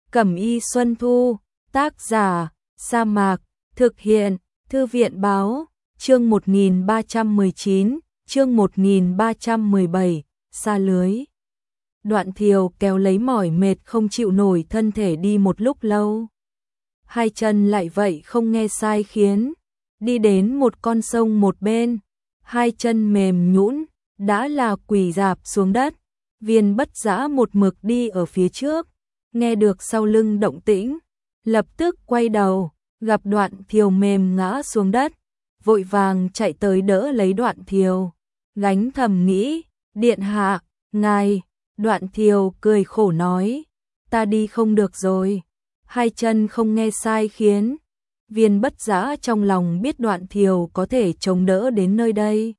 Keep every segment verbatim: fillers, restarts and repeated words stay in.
Cẩm y Xuân Thu, tác giả, Sa Mạc, thực hiện, Thư viện báo, chương một nghìn ba trăm mười chín, chương một nghìn ba trăm mười bảy, xa lưới. Đoạn Thiều kéo lấy mỏi mệt không chịu nổi thân thể đi một lúc lâu. Hai chân lại vậy không nghe sai khiến, đi đến một con sông một bên, hai chân mềm nhũn, đã là quỳ rạp xuống đất. Viên Bất Dã một mực đi ở phía trước, nghe được sau lưng động tĩnh, lập tức quay đầu, gặp Đoạn Thiều mềm ngã xuống đất, vội vàng chạy tới đỡ lấy Đoạn Thiều, gánh thầm nghĩ, điện hạ, ngài. Đoạn Thiều cười khổ nói, ta đi không được rồi, hai chân không nghe sai khiến. Viên Bất Dã trong lòng biết Đoạn Thiều có thể chống đỡ đến nơi đây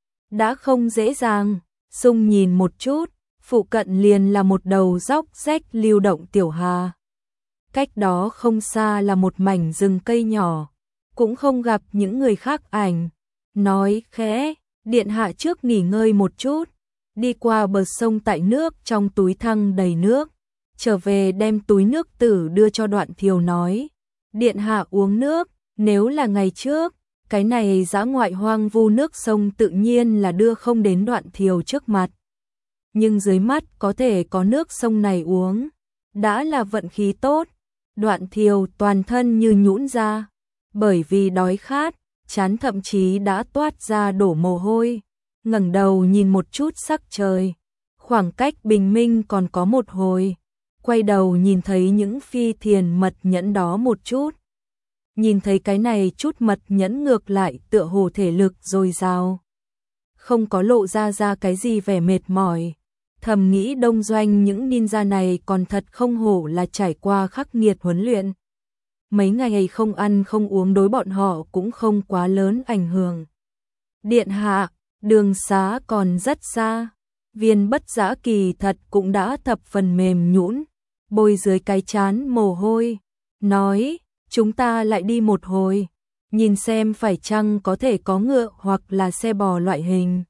đã không dễ dàng, xung nhìn một chút, phụ cận liền là một đầu dốc rách lưu động tiểu hà. Cách đó không xa là một mảnh rừng cây nhỏ, cũng không gặp những người khác ảnh. Nói khẽ, điện hạ trước nghỉ ngơi một chút, đi qua bờ sông tại nước trong túi thăng đầy nước, trở về đem túi nước tử đưa cho Đoạn Thiều nói, điện hạ uống nước, nếu là ngày trước, cái này dã ngoại hoang vu nước sông tự nhiên là đưa không đến Đoạn Thiều trước mặt. Nhưng dưới mắt có thể có nước sông này uống, đã là vận khí tốt. Đoạn Thiều toàn thân như nhũn ra, bởi vì đói khát, trán thậm chí đã toát ra đổ mồ hôi, ngẩng đầu nhìn một chút sắc trời, khoảng cách bình minh còn có một hồi, quay đầu nhìn thấy những phi thiền mật nhẫn đó một chút. Nhìn thấy cái này chút mật nhẫn ngược lại tựa hồ thể lực dồi dào, không có lộ ra ra cái gì vẻ mệt mỏi. Thầm nghĩ đông doanh những ninja này còn thật không hổ là trải qua khắc nghiệt huấn luyện. Mấy ngày không ăn không uống đối bọn họ cũng không quá lớn ảnh hưởng. Điện hạ, đường xá còn rất xa. Viên Bất Dã kỳ thật cũng đã thập phần mềm nhũn, bôi dưới cái trán mồ hôi, nói, chúng ta lại đi một hồi, nhìn xem phải chăng có thể có ngựa hoặc là xe bò loại hình.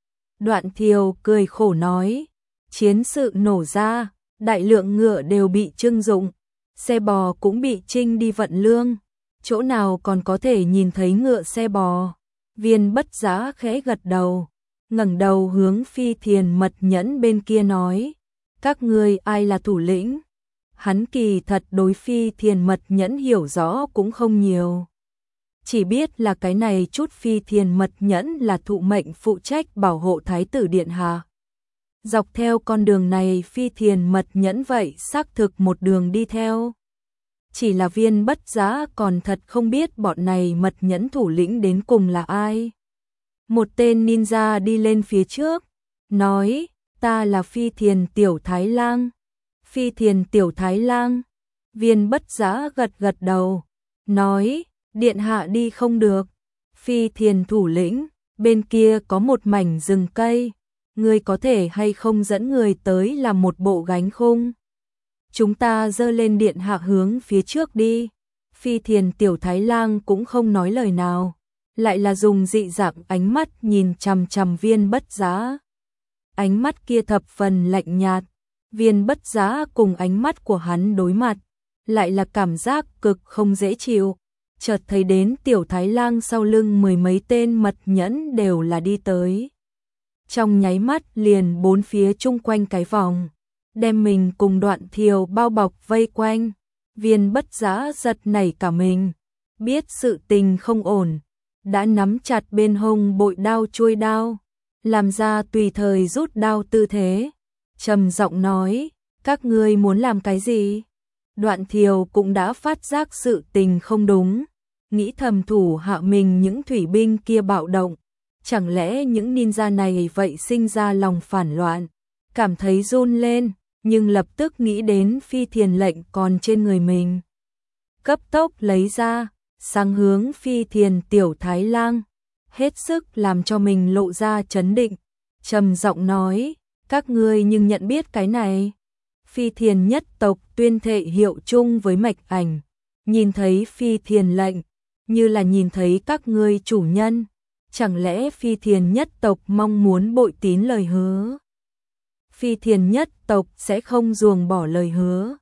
Đoạn Thiều cười khổ nói, chiến sự nổ ra, đại lượng ngựa đều bị trưng dụng, xe bò cũng bị trinh đi vận lương, chỗ nào còn có thể nhìn thấy ngựa xe bò. Viên Bất Dã khẽ gật đầu, ngẩng đầu hướng phi thiền mật nhẫn bên kia nói, các ngươi ai là thủ lĩnh? Hắn kỳ thật đối phi thiền mật nhẫn hiểu rõ cũng không nhiều, chỉ biết là cái này chút phi thiền mật nhẫn là thụ mệnh phụ trách bảo hộ thái tử điện hạ. Dọc theo con đường này phi thiền mật nhẫn vậy xác thực một đường đi theo. Chỉ là Viên Bất Dã còn thật không biết bọn này mật nhẫn thủ lĩnh đến cùng là ai. Một tên ninja đi lên phía trước, nói, ta là phi thiền tiểu thái lang. Phi thiền tiểu thái lang. Viên Bất Dã gật gật đầu, nói, điện hạ đi không được. Phi thiền thủ lĩnh, bên kia có một mảnh rừng cây, ngươi có thể hay không dẫn người tới làm một bộ gánh khung. Chúng ta dơ lên điện hạ hướng phía trước đi. Phi thiền tiểu thái lang cũng không nói lời nào, lại là dùng dị dạng ánh mắt nhìn chằm chằm Viên Bất Dã. Ánh mắt kia thập phần lạnh nhạt, Viên Bất Dã cùng ánh mắt của hắn đối mặt, lại là cảm giác cực không dễ chịu. Chợt thấy đến tiểu thái lang sau lưng mười mấy tên mật nhẫn đều là đi tới. Trong nháy mắt liền bốn phía chung quanh cái vòng, đem mình cùng Đoạn Thiều bao bọc vây quanh. Viên Bất Dã giật nảy cả mình, biết sự tình không ổn, đã nắm chặt bên hông bội đao chuôi đao, làm ra tùy thời rút đao tư thế, trầm giọng nói, các ngươi muốn làm cái gì? Đoạn Thiều cũng đã phát giác sự tình không đúng, nghĩ thầm thủ hạ mình những thủy binh kia bạo động, chẳng lẽ những ninja này vậy sinh ra lòng phản loạn, cảm thấy run lên, nhưng lập tức nghĩ đến phi thiền lệnh còn trên người mình. Cấp tốc lấy ra, sang hướng phi thiền tiểu thái lang, hết sức làm cho mình lộ ra trấn định, trầm giọng nói, các ngươi nhưng nhận biết cái này. Phi thiền nhất tộc tuyên thệ hiệu chung với mạch ảnh, nhìn thấy phi thiền lệnh, như là nhìn thấy các ngươi chủ nhân, chẳng lẽ phi thiền nhất tộc mong muốn bội tín lời hứa? Phi thiền nhất tộc sẽ không ruồng bỏ lời hứa,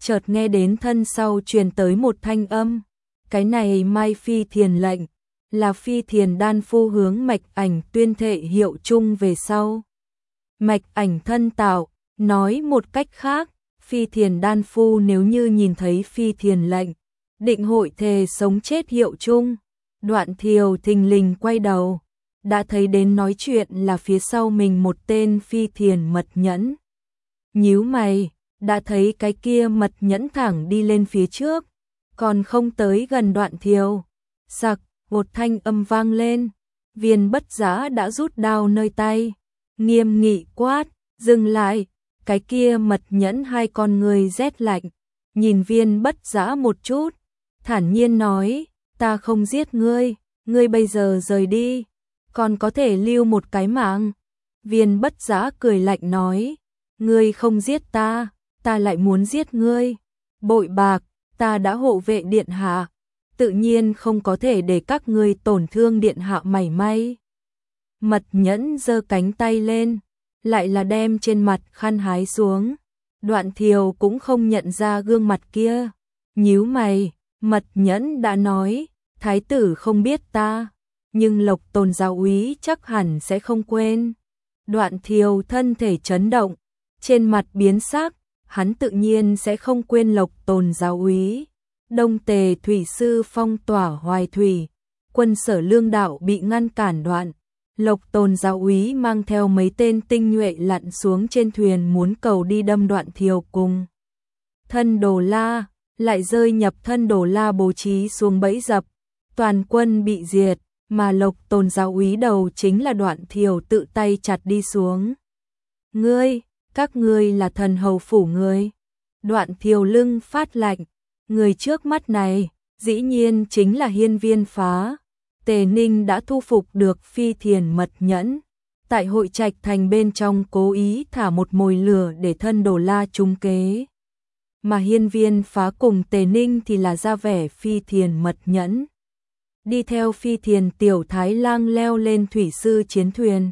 chợt nghe đến thân sau truyền tới một thanh âm. Cái này Mai Phi Thiền lệnh, là Phi Thiền đan phu hướng Mạch Ảnh tuyên thệ hiệu chung về sau. Mạch Ảnh thân tạo, nói một cách khác, Phi Thiền đan phu nếu như nhìn thấy Phi Thiền lệnh, định hội thề sống chết hiệu chung. Đoạn Thiều thình lình quay đầu, đã thấy đến nói chuyện là phía sau mình một tên Phi Thiền mật nhẫn. Nhíu mày, đã thấy cái kia mật nhẫn thẳng đi lên phía trước, còn không tới gần Đoạn Thiều. Sặc, một thanh âm vang lên, Viên Bất Giá đã rút đao nơi tay, nghiêm nghị quát, dừng lại. Cái kia mật nhẫn hai con người rét lạnh, nhìn Viên Bất Giá một chút, thản nhiên nói, ta không giết ngươi, ngươi bây giờ rời đi, còn có thể lưu một cái mạng. Viên Bất Giá cười lạnh nói, ngươi không giết ta, ta lại muốn giết ngươi. Bội bạc, ta đã hộ vệ điện hạ, tự nhiên không có thể để các ngươi tổn thương điện hạ mảy may. Mật nhẫn giơ cánh tay lên, lại là đem trên mặt khăn hái xuống. Đoạn Thiều cũng không nhận ra gương mặt kia, nhíu mày. Mật nhẫn đã nói, thái tử không biết ta, nhưng Lộc Tồn giáo úy chắc hẳn sẽ không quên. Đoạn Thiều thân thể chấn động, trên mặt biến sắc, hắn tự nhiên sẽ không quên Lộc Tồn giáo úy. Đông Tề thủy sư phong tỏa Hoài Thủy, quân Sở Lương đạo bị ngăn cản đoạn. Lộc Tồn giáo úy mang theo mấy tên tinh nhuệ lặn xuống trên thuyền muốn cầu đi đâm Đoạn Thiều cùng Thân Đồ La, lại rơi nhập Thân Đồ La bố trí xuống bẫy dập, toàn quân bị diệt, mà Lộc Tồn giáo úy đầu chính là Đoạn Thiều tự tay chặt đi xuống. Ngươi, các ngươi là thần hầu phủ ngươi. Đoạn Thiều lưng phát lạnh, người trước mắt này, dĩ nhiên chính là Hiên Viên Phá. Tề Ninh đã thu phục được Phi Thiền mật nhẫn, tại hội trạch thành bên trong cố ý thả một mồi lửa để Thân Đồ La trúng kế. Mà Hiên Viên Phá cùng Tề Ninh thì là ra vẻ Phi Thiền mật nhẫn, đi theo Phi Thiền tiểu thái lang leo lên thủy sư chiến thuyền.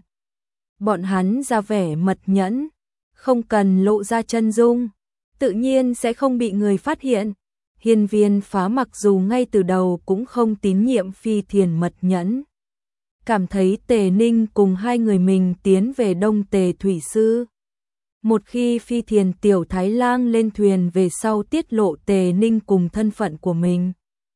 Bọn hắn ra vẻ mật nhẫn, không cần lộ ra chân dung, tự nhiên sẽ không bị người phát hiện. Hiên Viên Phá mặc dù ngay từ đầu cũng không tín nhiệm Phi Thiền mật nhẫn, cảm thấy Tề Ninh cùng hai người mình tiến về Đông Tề thủy sư. Một khi Phi Thiền tiểu thái lang lên thuyền về sau tiết lộ Tề Ninh cùng thân phận của mình,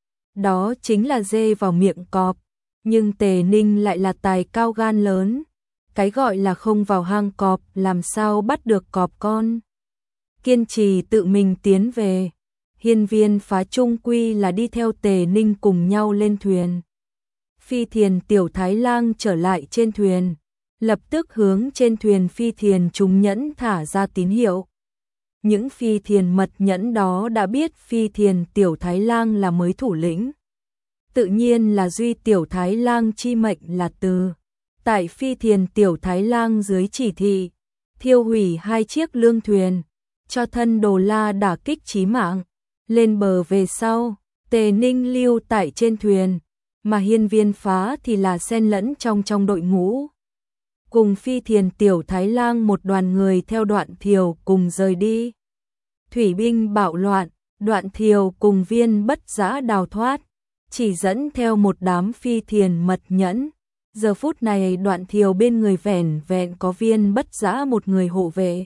đó chính là dê vào miệng cọp. Nhưng Tề Ninh lại là tài cao gan lớn, cái gọi là không vào hang cọp làm sao bắt được cọp con. Kiên trì tự mình tiến về. Hiên Viên Phá trung quy là đi theo Tề Ninh cùng nhau lên thuyền. Phi Thiền tiểu thái lang trở lại trên thuyền, lập tức hướng trên thuyền Phi Thiền chúng nhẫn thả ra tín hiệu. Những Phi Thiền mật nhẫn đó đã biết Phi Thiền tiểu thái lang là mới thủ lĩnh, tự nhiên là duy tiểu thái lang chi mệnh là từ. Tại Phi Thiền tiểu thái lang dưới chỉ thị, thiêu hủy hai chiếc lương thuyền, cho Thân Đồ La đả kích chí mạng. Lên bờ về sau, Tề Ninh lưu tại trên thuyền, mà Hiên Viên Phá thì là xen lẫn trong trong đội ngũ. Cùng Phi Thiền tiểu thái lang một đoàn người theo Đoạn Thiều cùng rời đi. Thủy binh bạo loạn, Đoạn Thiều cùng Viên Bất Giá đào thoát, chỉ dẫn theo một đám Phi Thiền mật nhẫn. Giờ phút này Đoạn Thiều bên người vẻn vẹn có Viên Bất Giá một người hộ vệ.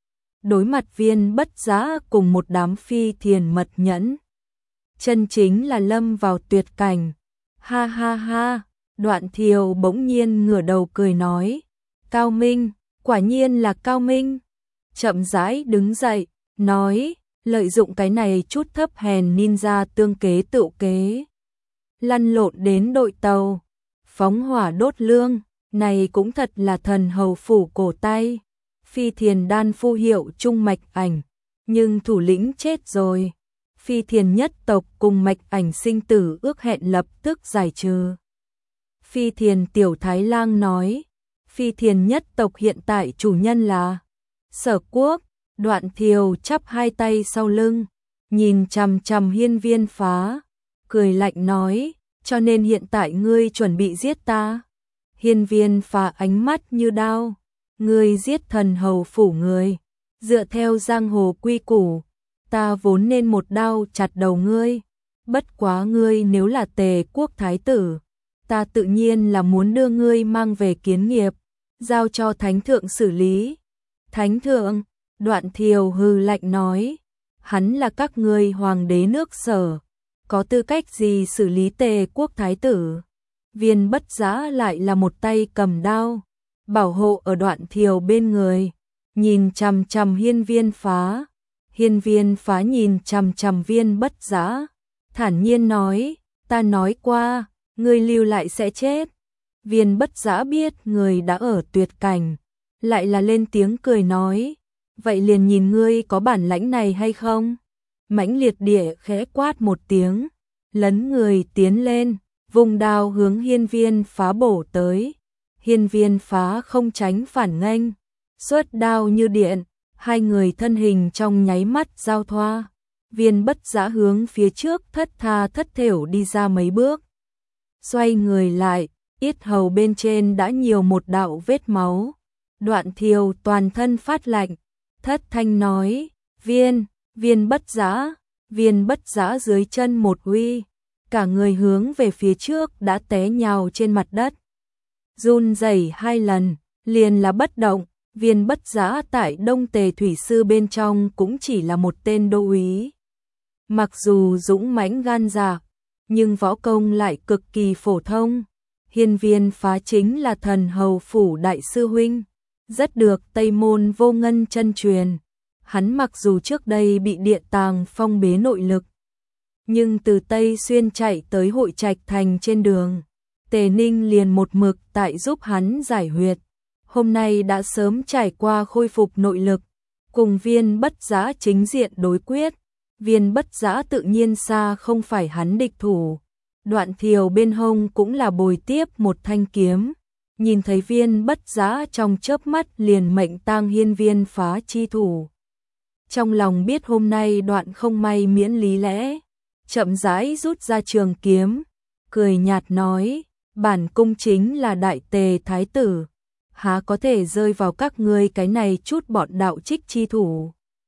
Đối mặt Viên Bất Giá cùng một đám Phi Thiền mật nhẫn, chân chính là lâm vào tuyệt cảnh. Ha ha ha, Đoạn Thiều bỗng nhiên ngửa đầu cười nói, Cao Minh, quả nhiên là Cao Minh. Chậm rãi đứng dậy, nói, lợi dụng cái này chút thấp hèn ninja tương kế tự kế, lăn lộn đến đội tàu, phóng hỏa đốt lương, này cũng thật là thần hầu phủ cổ tay. Phi Thiền đan phu hiệu chung Mạch Ảnh, nhưng thủ lĩnh chết rồi. Phi Thiền nhất tộc cùng Mạch Ảnh sinh tử ước hẹn lập tức giải trừ. Phi Thiền tiểu thái lang nói, Phi Thiền nhất tộc hiện tại chủ nhân là Sở Quốc. Đoạn Thiều chắp hai tay sau lưng, nhìn chằm chằm Hiên Viên Phá, cười lạnh nói, cho nên hiện tại ngươi chuẩn bị giết ta. Hiên Viên Phá ánh mắt như đao, ngươi giết thần hầu phủ người, dựa theo giang hồ quy củ, ta vốn nên một đao chặt đầu ngươi, bất quá ngươi nếu là Tề quốc thái tử, ta tự nhiên là muốn đưa ngươi mang về kiến nghiệp, giao cho thánh thượng xử lý. Thánh thượng, Đoạn Thiều hừ lạnh nói, hắn là các ngươi hoàng đế nước Sở, có tư cách gì xử lý Tề quốc thái tử? Viên Bất Giã lại là một tay cầm đao, bảo hộ ở Đoạn Thiều bên người, nhìn chằm chằm Hiên Viên Phá. Hiên Viên Phá nhìn chằm chằm Viên Bất Giã, thản nhiên nói, ta nói qua, ngươi lưu lại sẽ chết. Viên Bất Giã biết người đã ở tuyệt cảnh, lại là lên tiếng cười nói, vậy liền nhìn ngươi có bản lãnh này hay không? Mãnh Liệt Địa khẽ quát một tiếng, lấn người tiến lên, vùng đao hướng Hiên Viên Phá bổ tới. Hiên Viên Phá không tránh phản nghênh, xuất đao như điện, hai người thân hình trong nháy mắt giao thoa. Viên Bất Giã hướng phía trước thất tha thất thểu đi ra mấy bước, xoay người lại, yết hầu bên trên đã nhiều một đạo vết máu. Đoạn Thiều toàn thân phát lạnh, thất thanh nói, Viên, Viên Bất Giã. Viên Bất Giã dưới chân một uy, cả người hướng về phía trước đã té nhào trên mặt đất, run rẩy hai lần, liền là bất động. Viên Bất Giã tại Đông Tề thủy sư bên trong cũng chỉ là một tên đô úy, mặc dù dũng mãnh gan dạ, nhưng võ công lại cực kỳ phổ thông. Hiên Viên Phá chính là Thần Hầu phủ đại sư huynh, rất được Tây Môn Vô Ngân chân truyền. Hắn mặc dù trước đây bị Địa Tàng phong bế nội lực, nhưng từ Tây Xuyên chạy tới Hội Trạch thành trên đường, Tề Ninh liền một mực tại giúp hắn giải huyệt. Hôm nay đã sớm trải qua khôi phục nội lực, cùng Viên Bất Giã chính diện đối quyết. Viên Bất Giã tự nhiên xa không phải hắn địch thủ. Đoạn Thiều bên hông cũng là bồi tiếp một thanh kiếm, nhìn thấy Viên Bất Giã trong chớp mắt liền mệnh tang Hiên Viên Phá chi thủ. Trong lòng biết hôm nay Đoạn không may miễn lý lẽ, chậm rãi rút ra trường kiếm, cười nhạt nói, bản cung chính là Đại Tề thái tử, há có thể rơi vào các ngươi cái này chút bọn đạo trích chi thủ.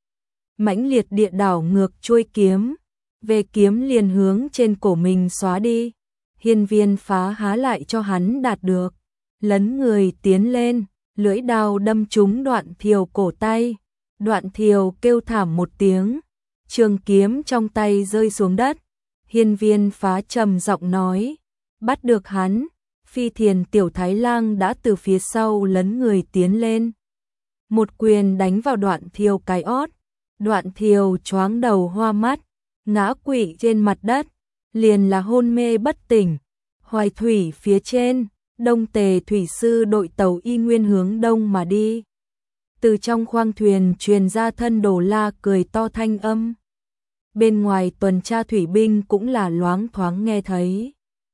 Mãnh Liệt Địa đảo ngược chuôi kiếm, về kiếm liền hướng trên cổ mình xóa đi. Hiên Viên Phá há lại cho hắn đạt được, lấn người tiến lên, lưỡi đao đâm trúng Đoạn Thiều cổ tay. Đoạn Thiều kêu thảm một tiếng, trường kiếm trong tay rơi xuống đất. Hiên Viên Phá trầm giọng nói, bắt được hắn. Phi Thiền Tiểu Thái Lang đã từ phía sau lấn người tiến lên, một quyền đánh vào Đoạn Thiều cái ót. Đoạn Thiều choáng đầu hoa mắt, ngã quỵ trên mặt đất, liền là hôn mê bất tỉnh. Hoài thủy phía trên, Đông Tề thủy sư đội tàu y nguyên hướng đông mà đi. Từ trong khoang thuyền truyền ra Thân Đồ La cười to thanh âm. Bên ngoài tuần tra thủy binh cũng là loáng thoáng nghe thấy.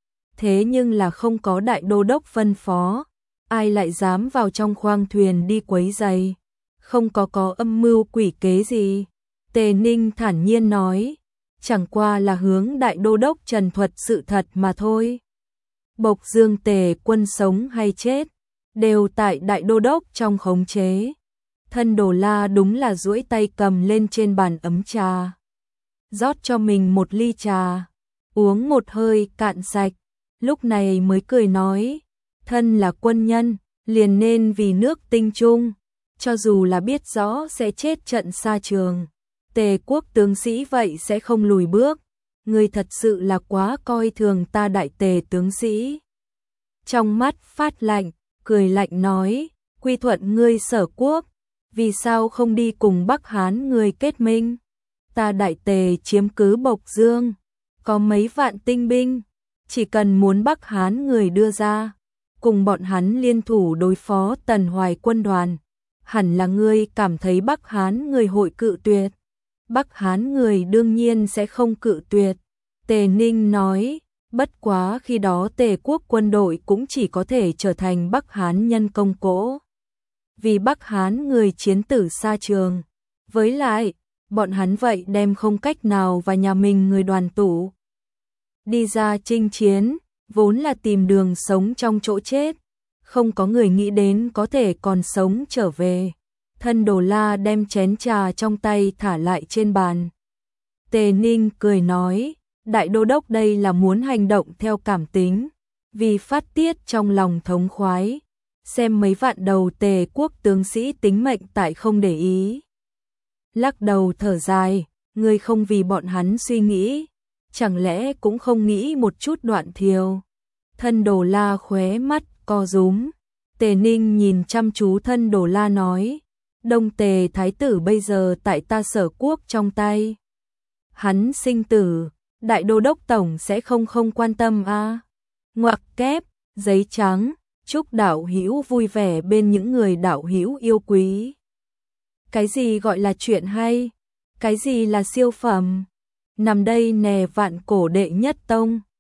Thế nhưng là không có đại đô đốc phân phó, ai lại dám vào trong khoang thuyền đi quấy rầy, không có có âm mưu quỷ kế gì. Tề Ninh thản nhiên nói, chẳng qua là hướng đại đô đốc trần thuật sự thật mà thôi. Bộc Dương Tề quân sống hay chết, đều tại đại đô đốc trong khống chế. Thân Đồ La đúng là duỗi tay cầm lên trên bàn ấm trà, rót cho mình một ly trà, uống một hơi cạn sạch, lúc này mới cười nói, thân là quân nhân, liền nên vì nước tinh trung, cho dù là biết rõ sẽ chết trận xa trường, Tề quốc tướng sĩ vậy sẽ không lùi bước, người thật sự là quá coi thường ta Đại Tề tướng sĩ. Trong mắt phát lạnh, cười lạnh nói, quy thuận ngươi Sở quốc, vì sao không đi cùng Bắc Hán người kết minh? Ta Đại Tề chiếm cứ Bộc Dương, có mấy vạn tinh binh, chỉ cần muốn Bắc Hán người đưa ra, cùng bọn hắn liên thủ đối phó Tần Hoài quân đoàn, hẳn là ngươi cảm thấy Bắc Hán người hội cự tuyệt. Bắc Hán người đương nhiên sẽ không cự tuyệt. Tề Ninh nói, bất quá khi đó Tề quốc quân đội cũng chỉ có thể trở thành Bắc Hán nhân công cỗ. Vì Bắc Hán người chiến tử xa trường. Với lại, bọn hắn vậy đem không cách nào và nhà mình người đoàn tụ. Đi ra chinh chiến, vốn là tìm đường sống trong chỗ chết. Không có người nghĩ đến có thể còn sống trở về. Thân Đồ La đem chén trà trong tay thả lại trên bàn. Tề Ninh cười nói, đại đô đốc đây là muốn hành động theo cảm tính, vì phát tiết trong lòng thống khoái, xem mấy vạn đầu Tề quốc tướng sĩ tính mệnh tại không để ý. Lắc đầu thở dài, ngươi không vì bọn hắn suy nghĩ, chẳng lẽ cũng không nghĩ một chút Đoạn Thiều. Thân Đồ La khóe mắt co rúm. Tề Ninh nhìn chăm chú Thân Đồ La nói, Đông Tề thái tử bây giờ tại ta Sở quốc trong tay. Hắn sinh tử, đại đô đốc tổng sẽ không không quan tâm a. À? Ngoặc kép, giấy trắng, chúc đạo hữu vui vẻ bên những người đạo hữu yêu quý. Cái gì gọi là chuyện hay? Cái gì là siêu phẩm? Nằm đây nè vạn cổ đệ nhất tông.